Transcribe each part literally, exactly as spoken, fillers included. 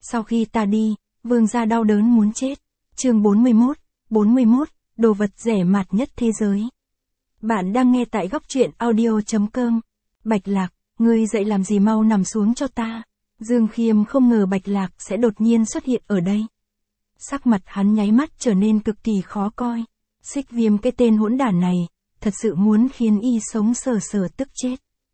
Sau khi ta đi, vương gia đau đớn muốn chết. Chương bốn mươi mốt, bốn mươi mốt, đồ vật rẻ mạt nhất thế giới. Bạn đang nghe tại góc truyện audio chấm com. Bạch Lạc, ngươi dậy làm gì, mau nằm xuống cho ta. Dương Khiêm không ngờ Bạch Lạc sẽ đột nhiên xuất hiện ở đây. Sắc mặt hắn nháy mắt trở nên cực kỳ khó coi. Xích Viêm, cái tên hỗn đản này, thật sự muốn khiến y sống sờ sờ tức chết.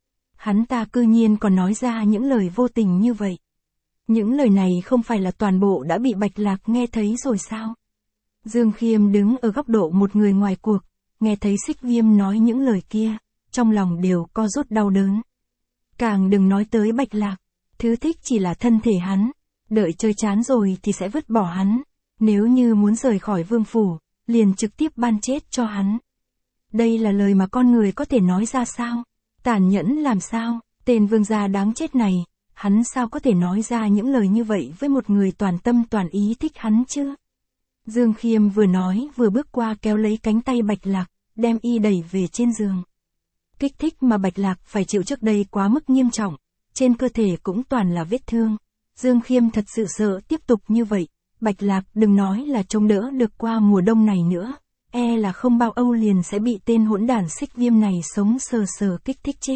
Hắn ta cư nhiên còn nói ra những lời vô tình như vậy. Những lời này không phải là toàn bộ đã bị Bạch Lạc nghe thấy rồi sao? Dương Khiêm đứng ở góc độ một người ngoài cuộc, nghe thấy Xích Viêm nói những lời kia, trong lòng đều co rút đau đớn. Càng đừng nói tới Bạch Lạc, thứ thích chỉ là thân thể hắn, đợi chơi chán rồi thì sẽ vứt bỏ hắn, nếu như muốn rời khỏi vương phủ, liền trực tiếp ban chết cho hắn. Đây là lời mà con người có thể nói ra sao? Tàn nhẫn làm sao? Tên vương gia đáng chết này, hắn sao có thể nói ra những lời như vậy với một người toàn tâm toàn ý thích hắn chứ? Dương Khiêm vừa nói vừa bước qua kéo lấy cánh tay Bạch Lạc, đem y đẩy về trên giường. Kích thích mà Bạch Lạc phải chịu trước đây quá mức nghiêm trọng, trên cơ thể cũng toàn là vết thương. Dương Khiêm thật sự sợ tiếp tục như vậy, Bạch Lạc đừng nói là chống đỡ được qua mùa đông này nữa, e là không bao âu liền sẽ bị tên hỗn đản Xích Viêm này sống sờ sờ kích thích chết.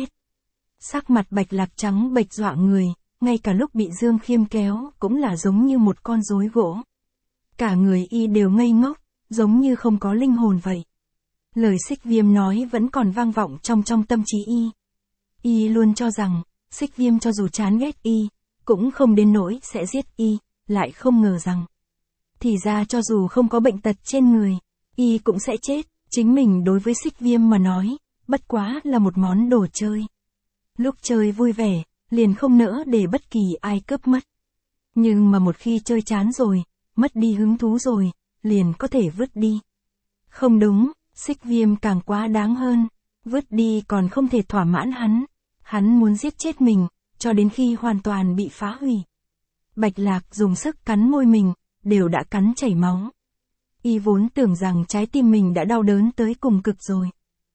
Sắc mặt Bạch Lạc trắng bệch dọa người, ngay cả lúc bị Dương Khiêm kéo cũng là giống như một con rối gỗ. Cả người y đều ngây ngốc, giống như không có linh hồn vậy. Lời Xích Viêm nói vẫn còn vang vọng trong trong tâm trí y. Y luôn cho rằng, Xích Viêm cho dù chán ghét y, cũng không đến nỗi sẽ giết y, lại không ngờ rằng. Thì ra cho dù không có bệnh tật trên người, y cũng sẽ chết, chính mình đối với Xích Viêm mà nói, bất quá là một món đồ chơi. Lúc chơi vui vẻ, liền không nỡ để bất kỳ ai cướp mất. Nhưng mà một khi chơi chán rồi, mất đi hứng thú rồi, liền có thể vứt đi. Không đúng, Xích Viêm càng quá đáng hơn, vứt đi còn không thể thỏa mãn hắn. Hắn muốn giết chết mình, cho đến khi hoàn toàn bị phá hủy. Bạch Lạc dùng sức cắn môi mình, đều đã cắn chảy máu. Y vốn tưởng rằng trái tim mình đã đau đớn tới cùng cực rồi.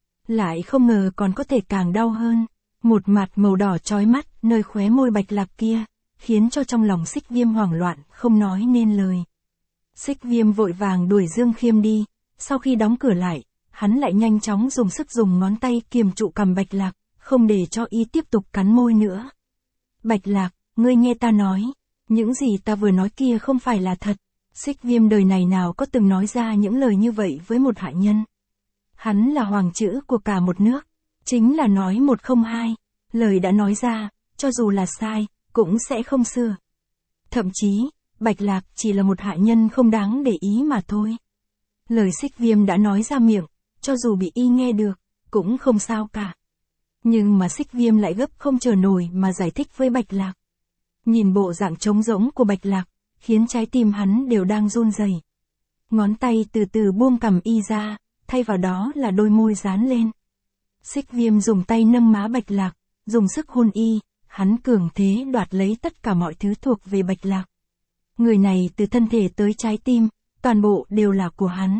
Lại không ngờ còn có thể càng đau hơn. Một mặt màu đỏ chói mắt nơi khóe môi Bạch Lạc kia, khiến cho trong lòng Xích Viêm hoảng loạn, không nói nên lời. Xích Viêm vội vàng đuổi Dương Khiêm đi, sau khi đóng cửa lại, hắn lại nhanh chóng dùng sức dùng ngón tay kiềm trụ cằm Bạch Lạc, không để cho y tiếp tục cắn môi nữa. Bạch Lạc, ngươi nghe ta nói, những gì ta vừa nói kia không phải là thật. Xích Viêm đời này nào có từng nói ra những lời như vậy với một hạ nhân. Hắn là hoàng chữ của cả một nước, chính là nói một không hai, lời đã nói ra, cho dù là sai, cũng sẽ không sửa. Thậm chí, Bạch Lạc chỉ là một hạ nhân không đáng để ý mà thôi. Lời Xích Viêm đã nói ra miệng, cho dù bị y nghe được, cũng không sao cả. Nhưng mà Xích Viêm lại gấp không chờ nổi mà giải thích với Bạch Lạc. Nhìn bộ dạng trống rỗng của Bạch Lạc, khiến trái tim hắn đều đang run rẩy. Ngón tay từ từ buông cằm y ra, thay vào đó là đôi môi dán lên. Xích Viêm dùng tay nâng má Bạch Lạc, dùng sức hôn y, hắn cường thế đoạt lấy tất cả mọi thứ thuộc về Bạch Lạc. Người này từ thân thể tới trái tim, toàn bộ đều là của hắn.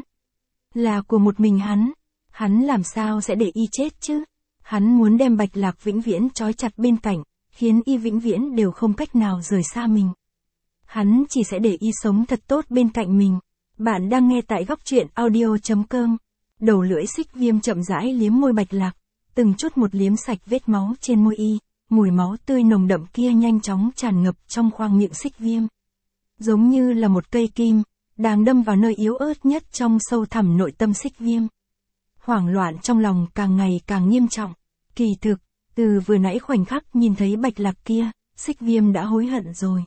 Là của một mình hắn, hắn làm sao sẽ để y chết chứ? Hắn muốn đem Bạch Lạc vĩnh viễn trói chặt bên cạnh, khiến y vĩnh viễn đều không cách nào rời xa mình. Hắn chỉ sẽ để y sống thật tốt bên cạnh mình. Bạn đang nghe tại góc truyện audio chấm com. Đầu lưỡi Xích Viêm chậm rãi liếm môi Bạch Lạc, từng chút một liếm sạch vết máu trên môi y, mùi máu tươi nồng đậm kia nhanh chóng tràn ngập trong khoang miệng Xích Viêm. Giống như là một cây kim, đang đâm vào nơi yếu ớt nhất trong sâu thẳm nội tâm Xích Viêm. Hoảng loạn trong lòng càng ngày càng nghiêm trọng. Kỳ thực, từ vừa nãy khoảnh khắc nhìn thấy Bạch Lạc kia, Xích Viêm đã hối hận rồi.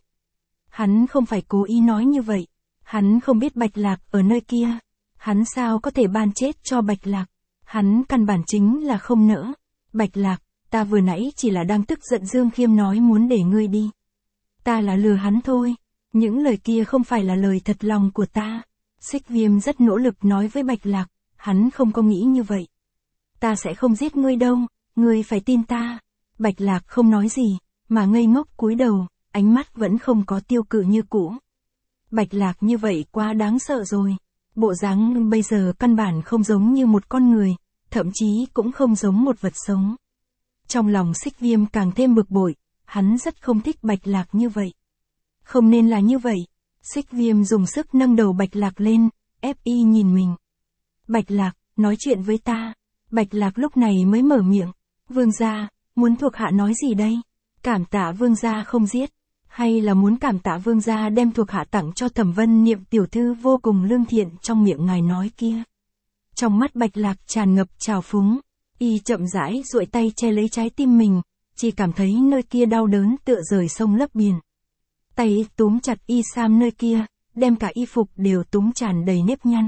Hắn không phải cố ý nói như vậy, hắn không biết Bạch Lạc ở nơi kia, hắn sao có thể ban chết cho Bạch Lạc, hắn căn bản chính là không nỡ. Bạch Lạc, ta vừa nãy chỉ là đang tức giận Dương Khiêm nói muốn để ngươi đi. Ta là lừa hắn thôi, những lời kia không phải là lời thật lòng của ta. Xích Viêm rất nỗ lực nói với Bạch Lạc, hắn không có nghĩ như vậy. Ta sẽ không giết ngươi đâu, ngươi phải tin ta. Bạch Lạc không nói gì, mà ngây ngốc cúi đầu, ánh mắt vẫn không có tiêu cự như cũ. Bạch Lạc như vậy quá đáng sợ rồi. Bộ dáng bây giờ căn bản không giống như một con người, thậm chí cũng không giống một vật sống. Trong lòng Xích Viêm càng thêm bực bội, hắn rất không thích Bạch Lạc như vậy. Không nên là như vậy. Xích Viêm dùng sức nâng đầu Bạch Lạc lên, ép y nhìn mình. Bạch Lạc, nói chuyện với ta. Bạch Lạc lúc này mới mở miệng. Vương gia, muốn thuộc hạ nói gì đây? Cảm tạ vương gia không giết. Hay là muốn cảm tạ vương gia đem thuộc hạ tặng cho Thẩm Vân Niệm tiểu thư vô cùng lương thiện trong miệng ngài nói kia. Trong mắt Bạch Lạc tràn ngập trào phúng. Y chậm rãi duỗi tay che lấy trái tim mình, chỉ cảm thấy nơi kia đau đớn tựa rời sông lấp biển. Tay túm chặt y sam nơi kia, đem cả y phục đều túm tràn đầy nếp nhăn.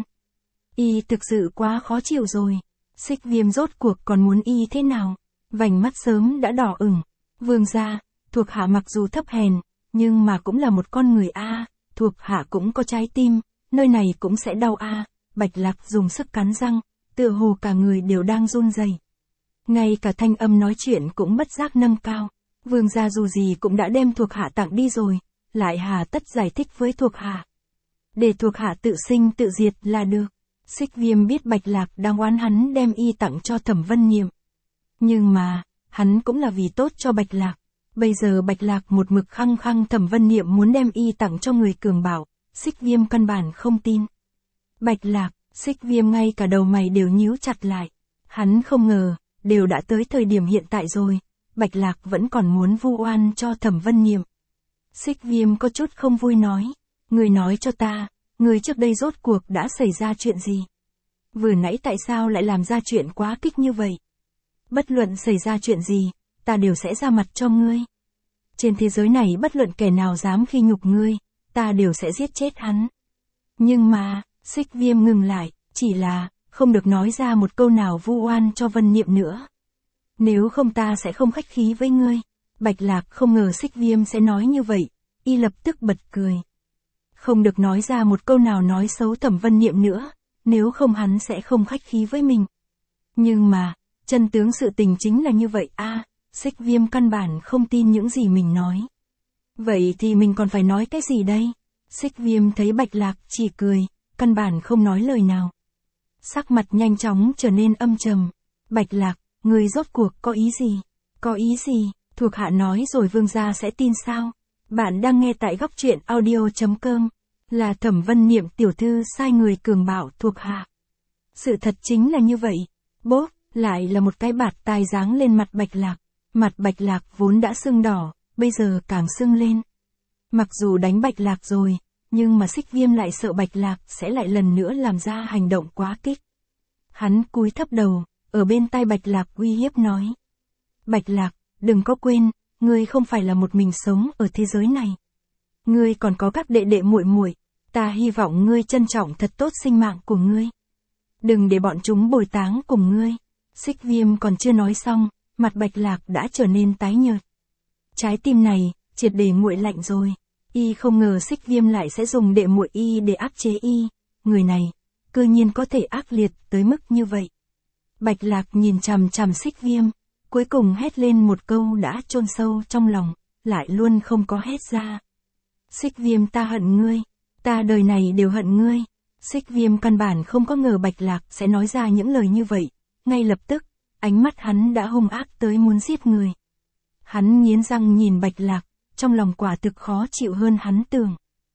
Y thực sự quá khó chịu rồi. Xích Viêm rốt cuộc còn muốn y thế nào? Vành mắt sớm đã đỏ ửng. Vương gia, thuộc hạ mặc dù thấp hèn, nhưng mà cũng là một con người a, thuộc hạ cũng có trái tim, nơi này cũng sẽ đau a. Bạch Lạc dùng sức cắn răng, tựa hồ cả người đều đang run rẩy. Ngay cả thanh âm nói chuyện cũng bất giác nâng cao. Vương gia dù gì cũng đã đem thuộc hạ tặng đi rồi, lại hà tất giải thích với thuộc hạ. Để thuộc hạ tự sinh tự diệt là được. Xích Viêm biết Bạch Lạc đang oán hắn đem y tặng cho Thẩm Vân Niệm. Nhưng mà, hắn cũng là vì tốt cho Bạch Lạc. Bây giờ Bạch Lạc một mực khăng khăng Thẩm Vân Niệm muốn đem y tặng cho người cường bảo, Xích Viêm căn bản không tin. Bạch Lạc, Xích Viêm ngay cả đầu mày đều nhíu chặt lại. Hắn không ngờ, đều đã tới thời điểm hiện tại rồi, Bạch Lạc vẫn còn muốn vu oan cho Thẩm Vân Niệm. Xích Viêm có chút không vui nói, người nói cho ta, người trước đây rốt cuộc đã xảy ra chuyện gì? Vừa nãy tại sao lại làm ra chuyện quá kích như vậy? Bất luận xảy ra chuyện gì, ta đều sẽ ra mặt cho ngươi. Trên thế giới này bất luận kẻ nào dám khi nhục ngươi, ta đều sẽ giết chết hắn. Nhưng mà, Xích Viêm ngừng lại, chỉ là, không được nói ra một câu nào vu oan cho Vân Niệm nữa. Nếu không ta sẽ không khách khí với ngươi. Bạch Lạc không ngờ Xích Viêm sẽ nói như vậy, y lập tức bật cười. Không được nói ra một câu nào nói xấu Thẩm Vân Niệm nữa, nếu không hắn sẽ không khách khí với mình. Nhưng mà, chân tướng sự tình chính là như vậy a. À, Xích Viêm căn bản không tin những gì mình nói. Vậy thì mình còn phải nói cái gì đây? Xích Viêm thấy Bạch Lạc chỉ cười, căn bản không nói lời nào. Sắc mặt nhanh chóng trở nên âm trầm. Bạch Lạc, người rốt cuộc có ý gì? Có ý gì? Thuộc hạ nói rồi vương gia sẽ tin sao? Bạn đang nghe tại góc truyện audio chấm com. Là Thẩm Vân Niệm tiểu thư sai người cường bạo thuộc hạ. Sự thật chính là như vậy. Bốp, lại là một cái bạt tai giáng lên mặt Bạch Lạc. Mặt Bạch Lạc vốn đã sưng đỏ, bây giờ càng sưng lên. Mặc dù đánh Bạch Lạc rồi, nhưng mà Xích Viêm lại sợ Bạch Lạc sẽ lại lần nữa làm ra hành động quá kích. Hắn cúi thấp đầu, ở bên tai Bạch Lạc uy hiếp nói. Bạch Lạc, đừng có quên, ngươi không phải là một mình sống ở thế giới này. Ngươi còn có các đệ đệ muội muội, ta hy vọng ngươi trân trọng thật tốt sinh mạng của ngươi. Đừng để bọn chúng bồi táng cùng ngươi. Xích Viêm còn chưa nói xong, mặt Bạch Lạc đã trở nên tái nhợt. Trái tim này, triệt để nguội lạnh rồi. Y không ngờ Xích Viêm lại sẽ dùng đệ muội y để áp chế y. Người này, cư nhiên có thể ác liệt tới mức như vậy. Bạch Lạc nhìn chằm chằm Xích Viêm, cuối cùng hét lên một câu đã chôn sâu trong lòng, lại luôn không có hét ra. Xích Viêm, ta hận ngươi, ta đời này đều hận ngươi. Xích Viêm căn bản không có ngờ Bạch Lạc sẽ nói ra những lời như vậy, ngay lập tức, ánh mắt hắn đã hung ác tới muốn giết người. Hắn nghiến răng nhìn Bạch Lạc, trong lòng quả thực khó chịu hơn hắn tưởng.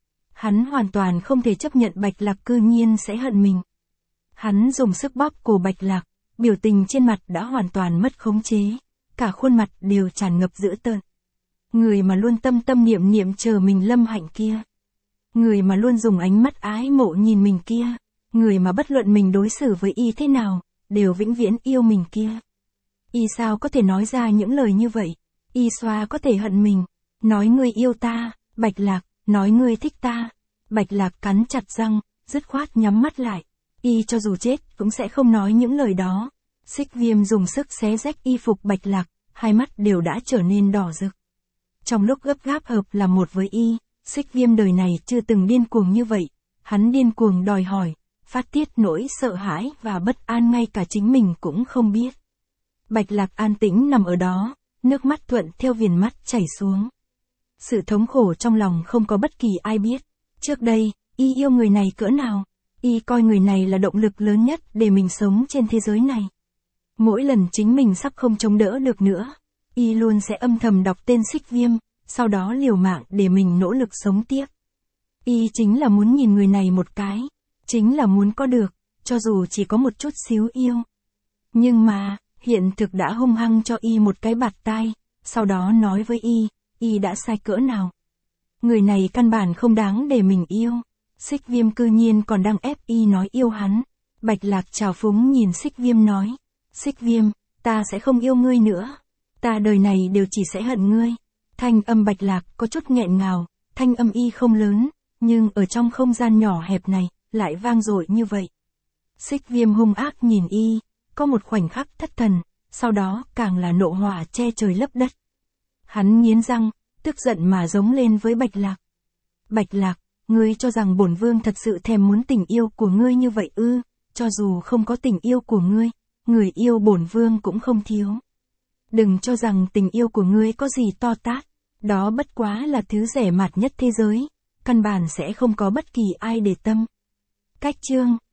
Hắn hoàn toàn không thể chấp nhận Bạch Lạc cư nhiên sẽ hận mình. Hắn dùng sức bóp cổ Bạch Lạc, biểu tình trên mặt đã hoàn toàn mất khống chế, cả khuôn mặt đều tràn ngập dữ tợn. Người mà luôn tâm tâm niệm niệm chờ mình lâm hạnh kia. Người mà luôn dùng ánh mắt ái mộ nhìn mình kia. Người mà bất luận mình đối xử với y thế nào, đều vĩnh viễn yêu mình kia. Y sao có thể nói ra những lời như vậy? Y xoa có thể hận mình. Nói ngươi yêu ta, Bạch Lạc, nói ngươi thích ta. Bạch Lạc cắn chặt răng, dứt khoát nhắm mắt lại. Y cho dù chết cũng sẽ không nói những lời đó. Xích Viêm dùng sức xé rách y phục Bạch Lạc, hai mắt đều đã trở nên đỏ rực. Trong lúc gấp gáp hợp làm một với y, Xích Viêm đời này chưa từng điên cuồng như vậy. Hắn điên cuồng đòi hỏi, phát tiết nỗi sợ hãi và bất an ngay cả chính mình cũng không biết. Bạch Lạc an tĩnh nằm ở đó, nước mắt thuận theo viền mắt chảy xuống. Sự thống khổ trong lòng không có bất kỳ ai biết. Trước đây, y yêu người này cỡ nào, y coi người này là động lực lớn nhất để mình sống trên thế giới này. Mỗi lần chính mình sắp không chống đỡ được nữa, y luôn sẽ âm thầm đọc tên Xích Viêm, sau đó liều mạng để mình nỗ lực sống tiếp. Y chính là muốn nhìn người này một cái, chính là muốn có được, cho dù chỉ có một chút xíu yêu. Nhưng mà, hiện thực đã hung hăng cho Y một cái bạt tai, sau đó nói với Y, Y đã sai cỡ nào. Người này căn bản không đáng để mình yêu. Xích Viêm cư nhiên còn đang ép Y nói yêu hắn. Bạch Lạc trào phúng nhìn Xích Viêm nói, Xích Viêm, ta sẽ không yêu ngươi nữa. Ta đời này đều chỉ sẽ hận ngươi. Thanh âm Bạch Lạc có chút nghẹn ngào, thanh âm Y không lớn, nhưng ở trong không gian nhỏ hẹp này, lại vang dội như vậy. Xích Viêm hung ác nhìn Y, có một khoảnh khắc thất thần, sau đó càng là nộ hỏa che trời lấp đất. Hắn nghiến răng, tức giận mà giống lên với Bạch Lạc. Bạch Lạc, ngươi cho rằng bổn vương thật sự thèm muốn tình yêu của ngươi như vậy ư? Cho dù không có tình yêu của ngươi, người yêu bổn vương cũng không thiếu. Đừng cho rằng tình yêu của ngươi có gì to tát, đó bất quá là thứ rẻ mạt nhất thế giới, căn bản sẽ không có bất kỳ ai để tâm. Cách chương